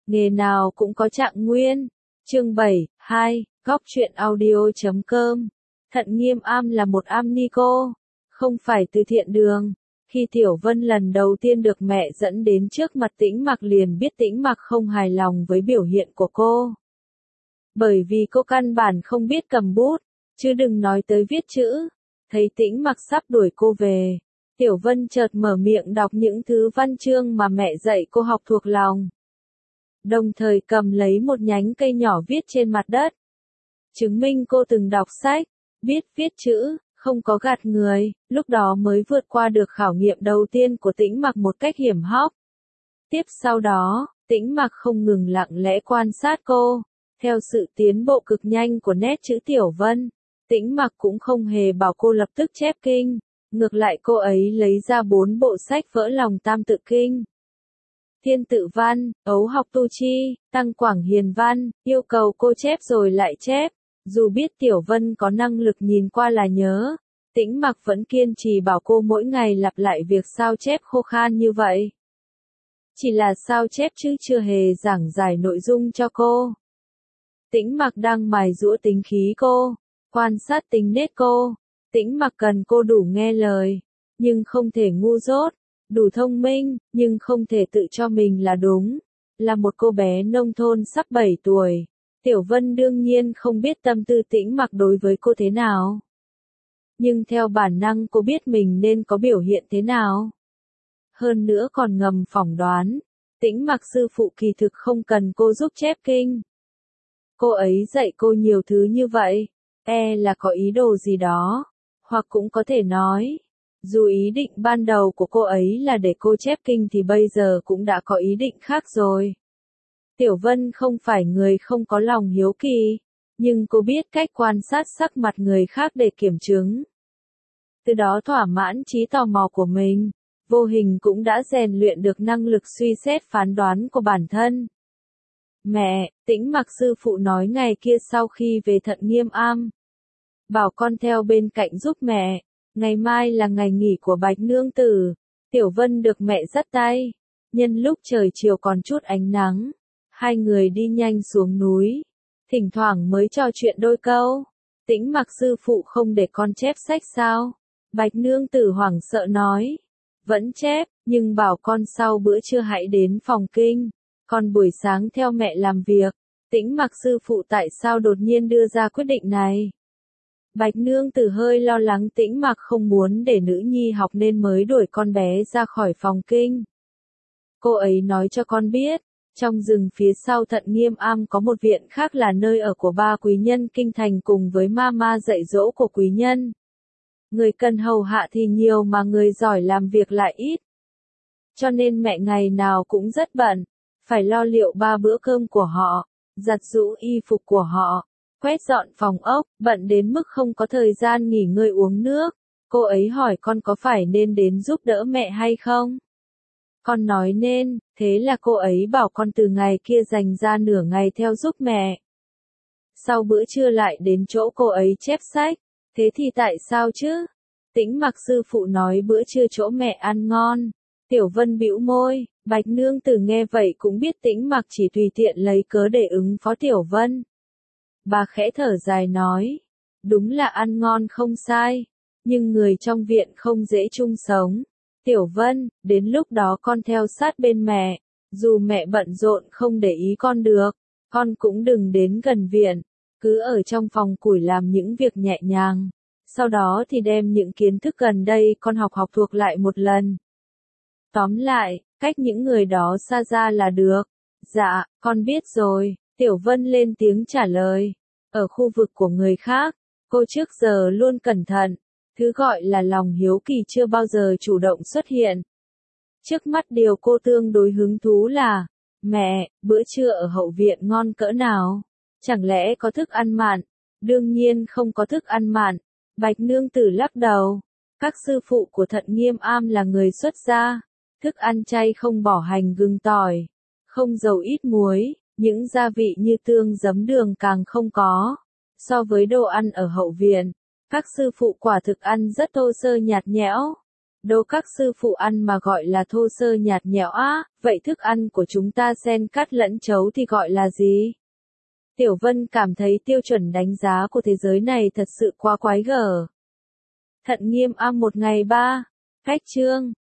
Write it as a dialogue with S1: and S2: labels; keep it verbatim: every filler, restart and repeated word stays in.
S1: nghề nào cũng có trạng nguyên. Chương bảy, hai, góc truyện audio chấm com. Thận Nghiêm Am là một am ni cô, không phải từ thiện đường. Khi Tiểu Vân lần đầu tiên được mẹ dẫn đến trước mặt Tĩnh Mặc liền biết Tĩnh Mặc không hài lòng với biểu hiện của cô. Bởi vì cô căn bản không biết cầm bút, chứ đừng nói tới viết chữ. Thấy Tĩnh Mặc sắp đuổi cô về, Tiểu Vân chợt mở miệng đọc những thứ văn chương mà mẹ dạy cô học thuộc lòng. Đồng thời cầm lấy một nhánh cây nhỏ viết trên mặt đất. Chứng minh cô từng đọc sách, biết viết chữ, không có gạt người, lúc đó mới vượt qua được khảo nghiệm đầu tiên của Tĩnh Mặc một cách hiểm hóc. Tiếp sau đó, Tĩnh Mặc không ngừng lặng lẽ quan sát cô. Theo sự tiến bộ cực nhanh của nét chữ Tiểu Vân, Tĩnh Mặc cũng không hề bảo cô lập tức chép kinh. Ngược lại cô ấy lấy ra bốn bộ sách vỡ lòng tam tự kinh. Thiên tự văn, ấu học tu chi, tăng quảng hiền văn, yêu cầu cô chép rồi lại chép. Dù biết Tiểu Vân có năng lực nhìn qua là nhớ, Tĩnh Mặc vẫn kiên trì bảo cô mỗi ngày lặp lại việc sao chép khô khan như vậy. Chỉ là sao chép chứ chưa hề giảng giải nội dung cho cô. Tĩnh Mặc đang mài giũa tính khí cô, quan sát tính nết cô. Tĩnh Mặc cần cô đủ nghe lời, nhưng không thể ngu dốt, đủ thông minh, nhưng không thể tự cho mình là đúng. Là một cô bé nông thôn sắp bảy tuổi, Tiểu Vân đương nhiên không biết tâm tư Tĩnh Mặc đối với cô thế nào. Nhưng theo bản năng cô biết mình nên có biểu hiện thế nào. Hơn nữa còn ngầm phỏng đoán, Tĩnh Mặc sư phụ kỳ thực không cần cô giúp chép kinh. Cô ấy dạy cô nhiều thứ như vậy, e là có ý đồ gì đó. Hoặc cũng có thể nói, dù ý định ban đầu của cô ấy là để cô chép kinh thì bây giờ cũng đã có ý định khác rồi. Tiểu Vân không phải người không có lòng hiếu kỳ, nhưng cô biết cách quan sát sắc mặt người khác để kiểm chứng. Từ đó thỏa mãn trí tò mò của mình, vô hình cũng đã rèn luyện được năng lực suy xét phán đoán của bản thân. Mẹ, Tĩnh Mặc sư phụ nói ngày kia sau khi về Thận Nghiêm Am, bảo con theo bên cạnh giúp mẹ, ngày mai là ngày nghỉ của Bạch nương tử. Tiểu Vân được mẹ dắt tay, nhân lúc trời chiều còn chút ánh nắng, hai người đi nhanh xuống núi, thỉnh thoảng mới trò chuyện đôi câu. Tĩnh Mặc sư phụ không để con chép sách sao? Bạch nương tử hoảng sợ nói, vẫn chép, nhưng bảo con sau bữa trưa hãy đến phòng kinh, còn buổi sáng theo mẹ làm việc. Tĩnh Mặc sư phụ tại sao đột nhiên đưa ra quyết định này? Bạch nương tử hơi lo lắng Tĩnh Mặc không muốn để nữ nhi học nên mới đuổi con bé ra khỏi phòng kinh. Cô ấy nói cho con biết, trong rừng phía sau Thận Nghiêm Am có một viện khác là nơi ở của ba quý nhân kinh thành cùng với ma ma dạy dỗ của quý nhân. Người cần hầu hạ thì nhiều mà người giỏi làm việc lại ít. Cho nên mẹ ngày nào cũng rất bận, phải lo liệu ba bữa cơm của họ, giặt giũ y phục của họ, quét dọn phòng ốc, bận đến mức không có thời gian nghỉ ngơi uống nước. Cô ấy hỏi con có phải nên đến giúp đỡ mẹ hay không? Con nói nên, thế là cô ấy bảo con từ ngày kia dành ra nửa ngày theo giúp mẹ. Sau bữa trưa lại đến chỗ cô ấy chép sách, thế thì tại sao chứ? Tĩnh Mặc sư phụ nói bữa trưa chỗ mẹ ăn ngon. Tiểu Vân bĩu môi, Bạch nương tử nghe vậy cũng biết Tĩnh Mặc chỉ tùy tiện lấy cớ để ứng phó Tiểu Vân. Bà khẽ thở dài nói, đúng là ăn ngon không sai, nhưng người trong viện không dễ chung sống. Tiểu Vân, đến lúc đó con theo sát bên mẹ, dù mẹ bận rộn không để ý con được, con cũng đừng đến gần viện, cứ ở trong phòng củi làm những việc nhẹ nhàng, sau đó thì đem những kiến thức gần đây con học học thuộc lại một lần. Tóm lại, cách những người đó xa ra là được. Dạ, con biết rồi. Tiểu Vân lên tiếng trả lời. Ở khu vực của người khác, cô trước giờ luôn cẩn thận, thứ gọi là lòng hiếu kỳ chưa bao giờ chủ động xuất hiện. Trước mắt điều cô tương đối hứng thú là, mẹ, bữa trưa ở hậu viện ngon cỡ nào? Chẳng lẽ có thức ăn mặn? Đương nhiên không có thức ăn mặn. Bạch nương tử lắc đầu. Các sư phụ của Thận Nghiêm Am là người xuất gia, thức ăn chay không bỏ hành gừng tỏi, không dầu ít muối. Những gia vị như tương giấm đường càng không có. So với đồ ăn ở hậu viện, các sư phụ quả thực ăn rất thô sơ nhạt nhẽo. Đồ các sư phụ ăn mà gọi là thô sơ nhạt nhẽo á, vậy thức ăn của chúng ta xen cắt lẫn chấu thì gọi là gì? Tiểu Vân cảm thấy tiêu chuẩn đánh giá của thế giới này thật sự quá quái gở. Thận Nghiêm am một ngày ba. Cách chương